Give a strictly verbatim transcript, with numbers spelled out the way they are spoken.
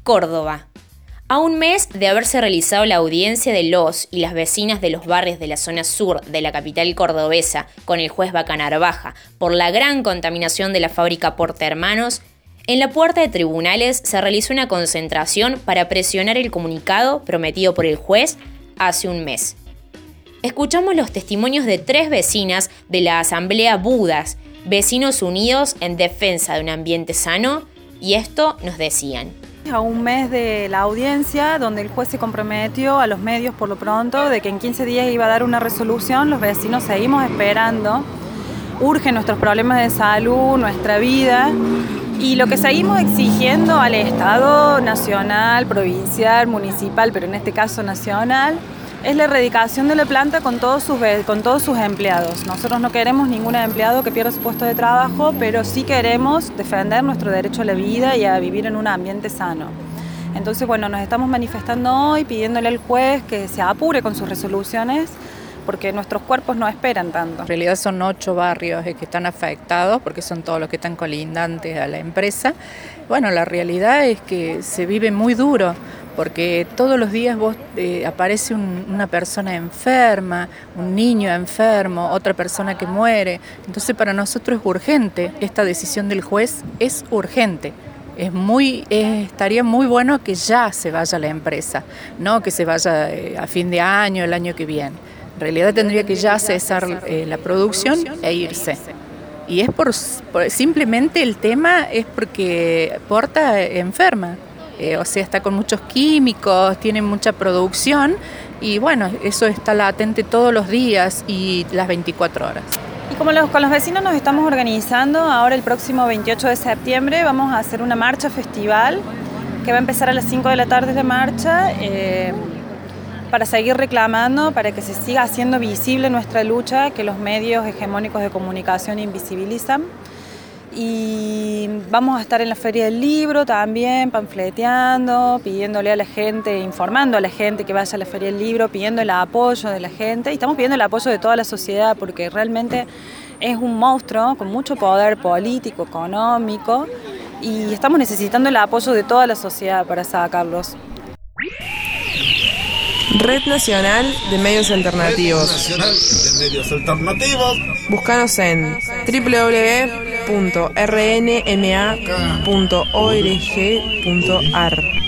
Córdoba. A un mes de haberse realizado la audiencia de los y las vecinas de los barrios de la zona sur de la capital cordobesa con el juez Bacanarvaja por la gran contaminación de la fábrica Porta Hermanos, en la puerta de tribunales se realizó una concentración para presionar el comunicado prometido por el juez hace un mes. Escuchamos los testimonios de tres vecinas de la Asamblea Budas, Vecinos Unidos en Defensa de un Ambiente Sano, y esto nos decían. A un mes de la audiencia, donde el juez se comprometió a los medios por lo pronto de que en quince días iba a dar una resolución, los vecinos seguimos esperando. Urgen nuestros problemas de salud, nuestra vida, y lo que seguimos exigiendo al Estado nacional, provincial, municipal, pero en este caso nacional, es la erradicación de la planta con todos sus, con todos sus empleados. Nosotros no queremos ningún empleado que pierda su puesto de trabajo, pero sí queremos defender nuestro derecho a la vida y a vivir en un ambiente sano. Entonces, bueno, nos estamos manifestando hoy pidiéndole al juez que se apure con sus resoluciones, porque nuestros cuerpos no esperan tanto. En realidad son ocho barrios que están afectados, porque son todos los que están colindantes a la empresa. Bueno, la realidad es que se vive muy duro, porque todos los días vos eh, aparece un, una persona enferma, un niño enfermo, otra persona que muere. Entonces para nosotros es urgente, esta decisión del juez es urgente. Es muy, eh, estaría muy bueno que ya se vaya la empresa, no que se vaya eh, a fin de año, el año que viene. En realidad tendría que ya cesar eh, la producción e irse. Y es por, por simplemente el tema es porque Porta enferma. Eh, o sea, está con muchos químicos, tiene mucha producción y bueno, eso está latente todos los días y las veinticuatro horas. Y como los, con los vecinos nos estamos organizando, ahora el próximo veintiocho de septiembre vamos a hacer una marcha festival que va a empezar a las cinco de la tarde de marcha eh, para seguir reclamando, para que se siga haciendo visible nuestra lucha que los medios hegemónicos de comunicación invisibilizan. Y vamos a estar en la Feria del Libro también, panfleteando, pidiéndole a la gente, informando a la gente que vaya a la Feria del Libro, pidiendo el apoyo de la gente. Y estamos pidiendo el apoyo de toda la sociedad porque realmente es un monstruo con mucho poder político, económico, y estamos necesitando el apoyo de toda la sociedad para sacarlos. Red Nacional de Medios Alternativos. Red Nacional de Medios Alternativos. Búscanos en doble u doble u doble u punto r n m a punto org punto a r.